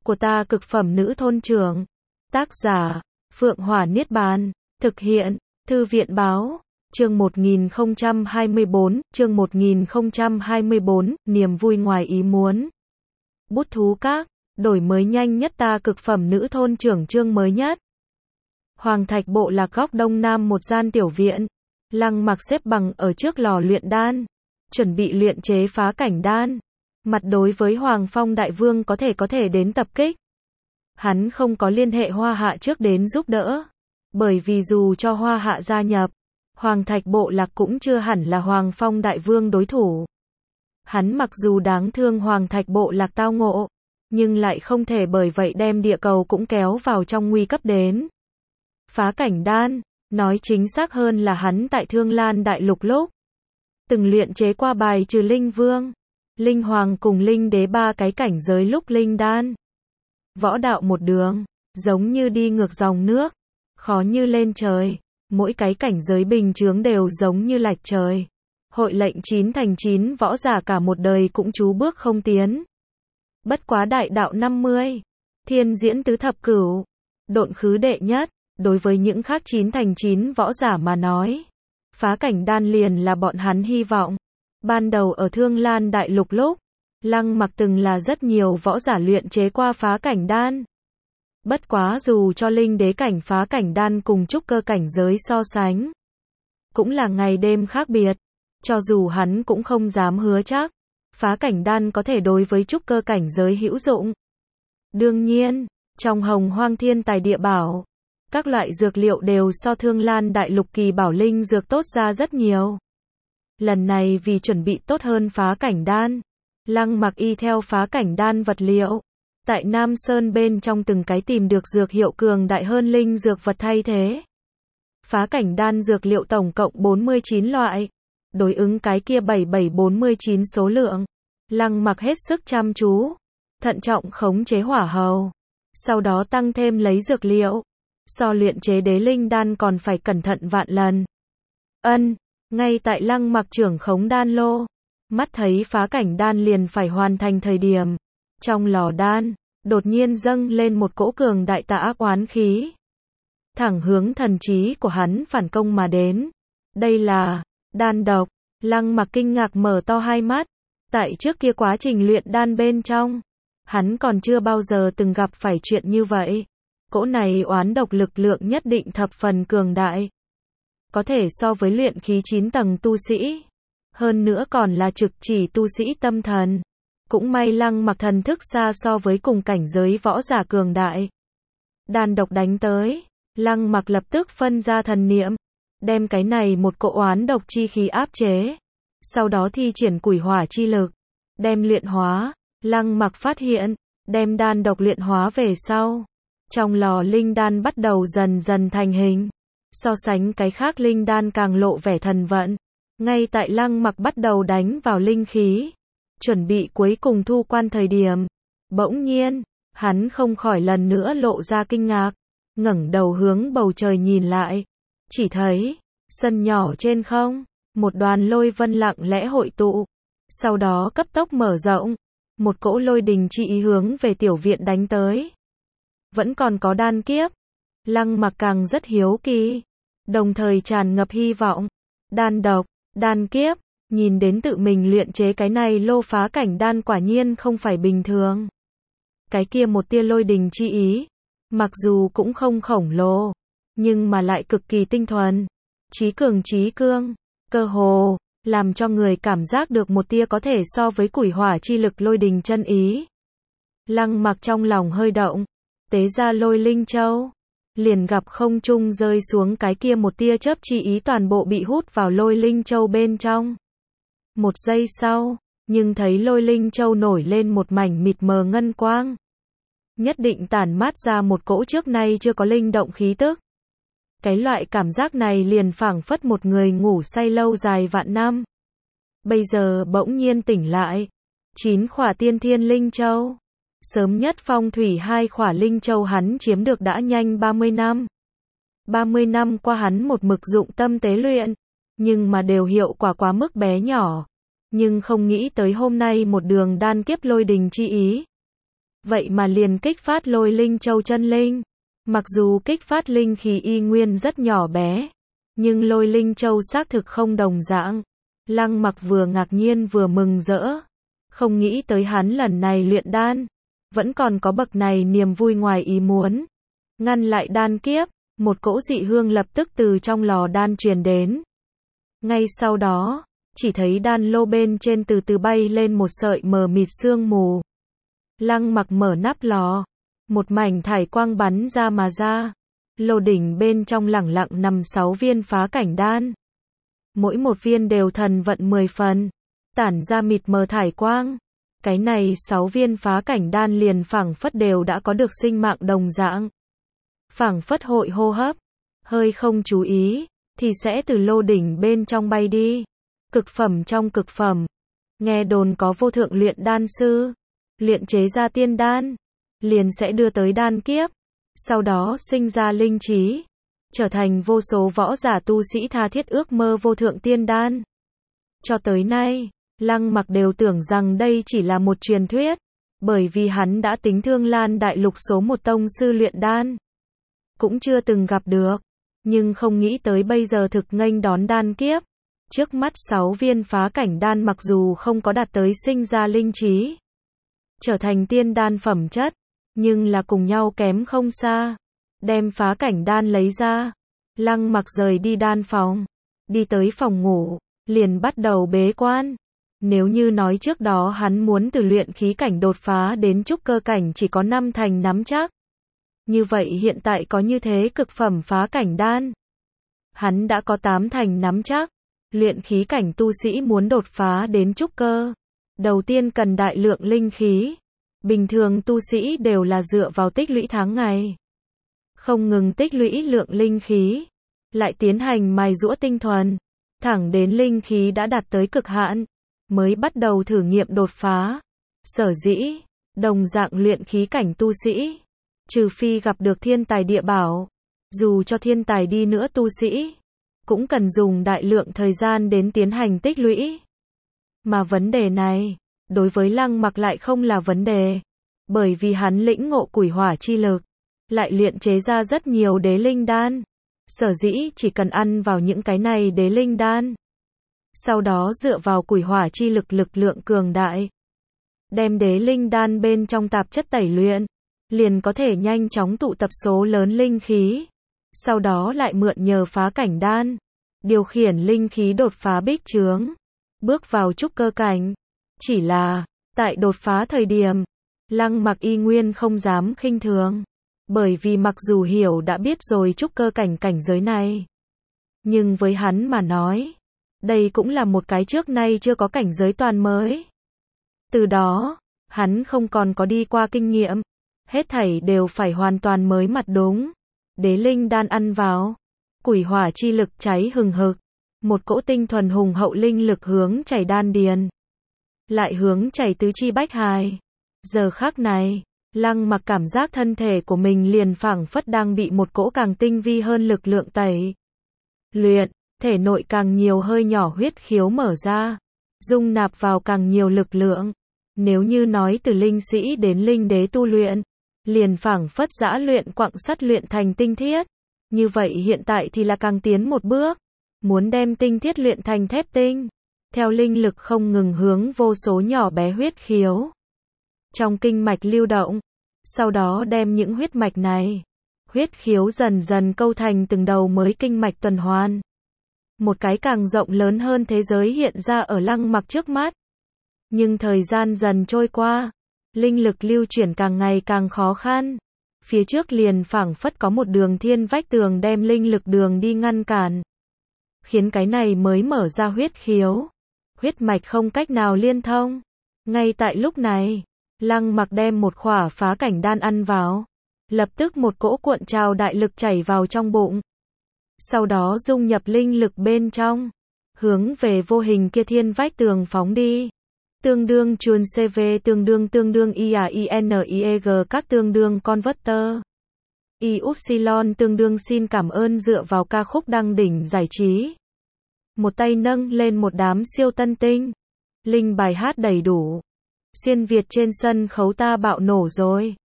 của ta cực phẩm nữ thôn trưởng. Tác giả, Phượng Hỏa Niết Bàn. Thực hiện, Thư viện Báo. Chương 1024, niềm vui ngoài ý muốn. Bút thú các, đổi mới nhanh nhất ta cực phẩm nữ thôn trưởng chương mới nhất. Hoàng Thạch Bộ Lạc góc đông nam một gian tiểu viện. Lăng Mặc xếp bằng ở trước lò luyện đan, chuẩn bị luyện chế phá cảnh đan. Mặt đối với Hoàng Phong Đại Vương có thể đến tập kích. Hắn không có liên hệ Hoa Hạ trước đến giúp đỡ, bởi vì dù cho Hoa Hạ gia nhập, Hoàng Thạch Bộ Lạc cũng chưa hẳn là Hoàng Phong Đại Vương đối thủ. Hắn mặc dù đáng thương Hoàng Thạch Bộ Lạc tao ngộ, nhưng lại không thể bởi vậy đem địa cầu cũng kéo vào trong nguy cấp đến. Phá cảnh đan, nói chính xác hơn là hắn tại Thương Lan Đại Lục lúc từng luyện chế qua bài trừ Linh Vương, Linh Hoàng cùng Linh Đế ba cái cảnh giới lúc linh đan. Võ đạo một đường, giống như đi ngược dòng nước, khó như lên trời, mỗi cái cảnh giới bình chướng đều giống như lạch trời. Hội lệnh 9 thành 9 võ giả cả một đời cũng trú bước không tiến. Bất quá đại đạo 50, thiên diễn tứ thập cửu, độn khứ đệ nhất, đối với những khác 9 thành 9 võ giả mà nói, phá cảnh đan liền là bọn hắn hy vọng. Ban đầu ở Thương Lan Đại Lục lúc, Lăng Mặc từng là rất nhiều võ giả luyện chế qua phá cảnh đan. Bất quá dù cho linh đế cảnh phá cảnh đan cùng trúc cơ cảnh giới so sánh, cũng là ngày đêm khác biệt. Cho dù hắn cũng không dám hứa chắc, phá cảnh đan có thể đối với trúc cơ cảnh giới hữu dụng. Đương nhiên, trong Hồng Hoang Thiên Tài Địa Bảo, các loại dược liệu đều so Thương Lan Đại Lục kỳ bảo linh dược tốt ra rất nhiều. Lần này vì chuẩn bị tốt hơn phá cảnh đan, Lăng Mặc y theo phá cảnh đan vật liệu, tại Nam Sơn bên trong từng cái tìm được dược hiệu cường đại hơn linh dược vật thay thế. Phá cảnh đan dược liệu tổng cộng 49 loại, đối ứng cái kia 7749 số lượng. Lăng Mặc hết sức chăm chú, thận trọng khống chế hỏa hầu, sau đó tăng thêm lấy dược liệu. So luyện chế đế linh đan còn phải cẩn thận vạn lần. Ngay tại Lăng Mặc trưởng khống đan lô, mắt thấy phá cảnh đan liền phải hoàn thành thời điểm, trong lò đan, đột nhiên dâng lên một cỗ cường đại tà ác oán khí. Thẳng hướng thần trí của hắn phản công mà đến. Đây là đan độc. Lăng Mặc kinh ngạc mở to hai mắt. Tại trước kia quá trình luyện đan bên trong, hắn còn chưa bao giờ từng gặp phải chuyện như vậy. Cỗ này oán độc lực lượng nhất định thập phần cường đại, có thể so với luyện khí 9 tầng tu sĩ, hơn nữa còn là trực chỉ tu sĩ tâm thần. Cũng may Lăng Mặc thần thức xa so với cùng cảnh giới võ giả cường đại. Đan độc đánh tới, Lăng Mặc lập tức phân ra thần niệm, đem cái này một cỗ oán độc chi khí áp chế, sau đó thi triển quỷ hỏa chi lực, đem luyện hóa. Lăng Mặc phát hiện, đem đan độc luyện hóa về sau, trong lò linh đan bắt đầu dần dần thành hình. So sánh cái khác linh đan càng lộ vẻ thần vận. Ngay tại Lăng Mặc bắt đầu đánh vào linh khí, chuẩn bị cuối cùng thu quan thời điểm, bỗng nhiên, hắn không khỏi lần nữa lộ ra kinh ngạc, ngẩng đầu hướng bầu trời nhìn lại, chỉ thấy, sân nhỏ trên không, một đoàn lôi vân lặng lẽ hội tụ, sau đó cấp tốc mở rộng, một cỗ lôi đình chi ý hướng về tiểu viện đánh tới. Vẫn còn có đan kiếp. Lăng Mặc càng rất hiếu kỳ, đồng thời tràn ngập hy vọng. Đan độc, đan kiếp, nhìn đến tự mình luyện chế cái này lô phá cảnh đan quả nhiên không phải bình thường. Cái kia một tia lôi đình chi ý, mặc dù cũng không khổng lồ, nhưng mà lại cực kỳ tinh thuần, chí cương, cơ hồ làm cho người cảm giác được một tia có thể so với quỷ hỏa chi lực lôi đình chân ý. Lăng Mặc trong lòng hơi động, tế ra lôi linh châu, liền gặp không trung rơi xuống cái kia một tia chớp chi ý toàn bộ bị hút vào lôi linh châu bên trong. Một giây sau, nhưng thấy lôi linh châu nổi lên một mảnh mịt mờ ngân quang, nhất định tản mát ra một cỗ trước nay chưa có linh động khí tức. Cái loại cảm giác này liền phảng phất một người ngủ say lâu dài vạn năm, bây giờ bỗng nhiên tỉnh lại. 9 khỏa tiên thiên linh châu, sớm nhất phong thủy 2 khỏa linh châu hắn chiếm được đã nhanh 30 năm. 30 năm qua hắn một mực dụng tâm tế luyện, nhưng mà đều hiệu quả quá mức bé nhỏ. Nhưng không nghĩ tới hôm nay một đường đan kiếp lôi đình chi ý, vậy mà liền kích phát lôi linh châu chân linh. Mặc dù kích phát linh khí y nguyên rất nhỏ bé, nhưng lôi linh châu xác thực không đồng dạng. Lăng Mặc vừa ngạc nhiên vừa mừng rỡ. Không nghĩ tới hắn lần này luyện đan, vẫn còn có bậc này niềm vui ngoài ý muốn. Ngăn lại đan kiếp, một cỗ dị hương lập tức từ trong lò đan truyền đến. Ngay sau đó, chỉ thấy đan lô bên trên từ từ bay lên một sợi mờ mịt sương mù. Lăng Mặc mở nắp lò, một mảnh thải quang bắn ra mà ra. Lô đỉnh bên trong lẳng lặng nằm 6 viên phá cảnh đan. Mỗi một viên đều thần vận 10 phần, tản ra mịt mờ thải quang. Cái này 6 viên phá cảnh đan liền phảng phất đều đã có được sinh mạng đồng dạng. Phảng phất hội hô hấp, hơi không chú ý, thì sẽ từ lô đỉnh bên trong bay đi. Cực phẩm trong cực phẩm. Nghe đồn có vô thượng luyện đan sư, luyện chế ra tiên đan, liền sẽ đưa tới đan kiếp, sau đó sinh ra linh trí, trở thành vô số võ giả tu sĩ tha thiết ước mơ vô thượng tiên đan. Cho tới nay, Lăng Mặc đều tưởng rằng đây chỉ là một truyền thuyết, bởi vì hắn đã tính Thương Lan đại lục số một tông sư luyện đan, cũng chưa từng gặp được, nhưng không nghĩ tới bây giờ thực nghênh đón đan kiếp. Trước mắt 6 viên phá cảnh đan mặc dù không có đạt tới sinh ra linh trí, trở thành tiên đan phẩm chất, nhưng là cùng nhau kém không xa. Đem phá cảnh đan lấy ra, Lăng Mặc rời đi đan phòng, đi tới phòng ngủ, liền bắt đầu bế quan. Nếu như nói trước đó hắn muốn từ luyện khí cảnh đột phá đến trúc cơ cảnh chỉ có 5 thành nắm chắc, như vậy hiện tại có như thế cực phẩm phá cảnh đan, hắn đã có 8 thành nắm chắc. Luyện khí cảnh tu sĩ muốn đột phá đến trúc cơ, đầu tiên cần đại lượng linh khí. Bình thường tu sĩ đều là dựa vào tích lũy tháng ngày, không ngừng tích lũy lượng linh khí, lại tiến hành mài giũa tinh thuần, thẳng đến linh khí đã đạt tới cực hạn, mới bắt đầu thử nghiệm đột phá. Sở dĩ, đồng dạng luyện khí cảnh tu sĩ, trừ phi gặp được thiên tài địa bảo, dù cho thiên tài đi nữa tu sĩ, cũng cần dùng đại lượng thời gian đến tiến hành tích lũy. Mà vấn đề này, đối với Lăng Mặc lại không là vấn đề, bởi vì hắn lĩnh ngộ quỷ hỏa chi lực, lại luyện chế ra rất nhiều đế linh đan. Sở dĩ chỉ cần ăn vào những cái này đế linh đan, sau đó dựa vào quỷ hỏa chi lực lực lượng cường đại, đem đế linh đan bên trong tạp chất tẩy luyện, liền có thể nhanh chóng tụ tập số lớn linh khí. Sau đó lại mượn nhờ phá cảnh đan, điều khiển linh khí đột phá bích chướng, bước vào trúc cơ cảnh. Chỉ là, tại đột phá thời điểm, Lăng Mặc y nguyên không dám khinh thường, bởi vì mặc dù hiểu đã biết rồi trúc cơ cảnh cảnh giới này, nhưng với hắn mà nói, đây cũng là một cái trước nay chưa có cảnh giới toàn mới. Từ đó, hắn không còn có đi qua kinh nghiệm, hết thảy đều phải hoàn toàn mới mặt đúng. Đế linh đan ăn vào, quỷ hỏa chi lực cháy hừng hực, một cỗ tinh thuần hùng hậu linh lực hướng chảy đan điền, lại hướng chảy tứ chi bách hài. Giờ khắc này, Lăng Mặc cảm giác thân thể của mình liền phảng phất đang bị một cỗ càng tinh vi hơn lực lượng tẩy luyện, thể nội càng nhiều hơi nhỏ huyết khiếu mở ra, dung nạp vào càng nhiều lực lượng. Nếu như nói từ linh sĩ đến linh đế tu luyện, liền phảng phất giã luyện quặng sắt luyện thành tinh thiết. Như vậy hiện tại thì là càng tiến một bước, muốn đem tinh thiết luyện thành thép tinh, theo linh lực không ngừng hướng vô số nhỏ bé huyết khiếu trong kinh mạch lưu động, sau đó đem những huyết mạch này, huyết khiếu dần dần câu thành từng đầu mới kinh mạch tuần hoàn. Một cái càng rộng lớn hơn thế giới hiện ra ở Lăng Mặc trước mắt. Nhưng thời gian dần trôi qua, linh lực lưu chuyển càng ngày càng khó khăn. Phía trước liền phảng phất có một đường thiên vách tường đem linh lực đường đi ngăn cản, khiến cái này mới mở ra huyết khiếu, huyết mạch không cách nào liên thông. Ngay tại lúc này, Lăng Mặc đem một khỏa phá cảnh đan ăn vào, lập tức một cỗ cuộn trào đại lực chảy vào trong bụng, sau đó dung nhập linh lực bên trong, hướng về vô hình kia thiên vách tường phóng đi. Tương đương chuồn CV tương đương IAINIEG các tương đương converter. Y-upsilon tương đương xin cảm ơn dựa vào ca khúc đăng đỉnh giải trí. Một tay nâng lên một đám siêu tân tinh. Linh bài hát đầy đủ. Xuyên Việt trên sân khấu ta bạo nổ rồi.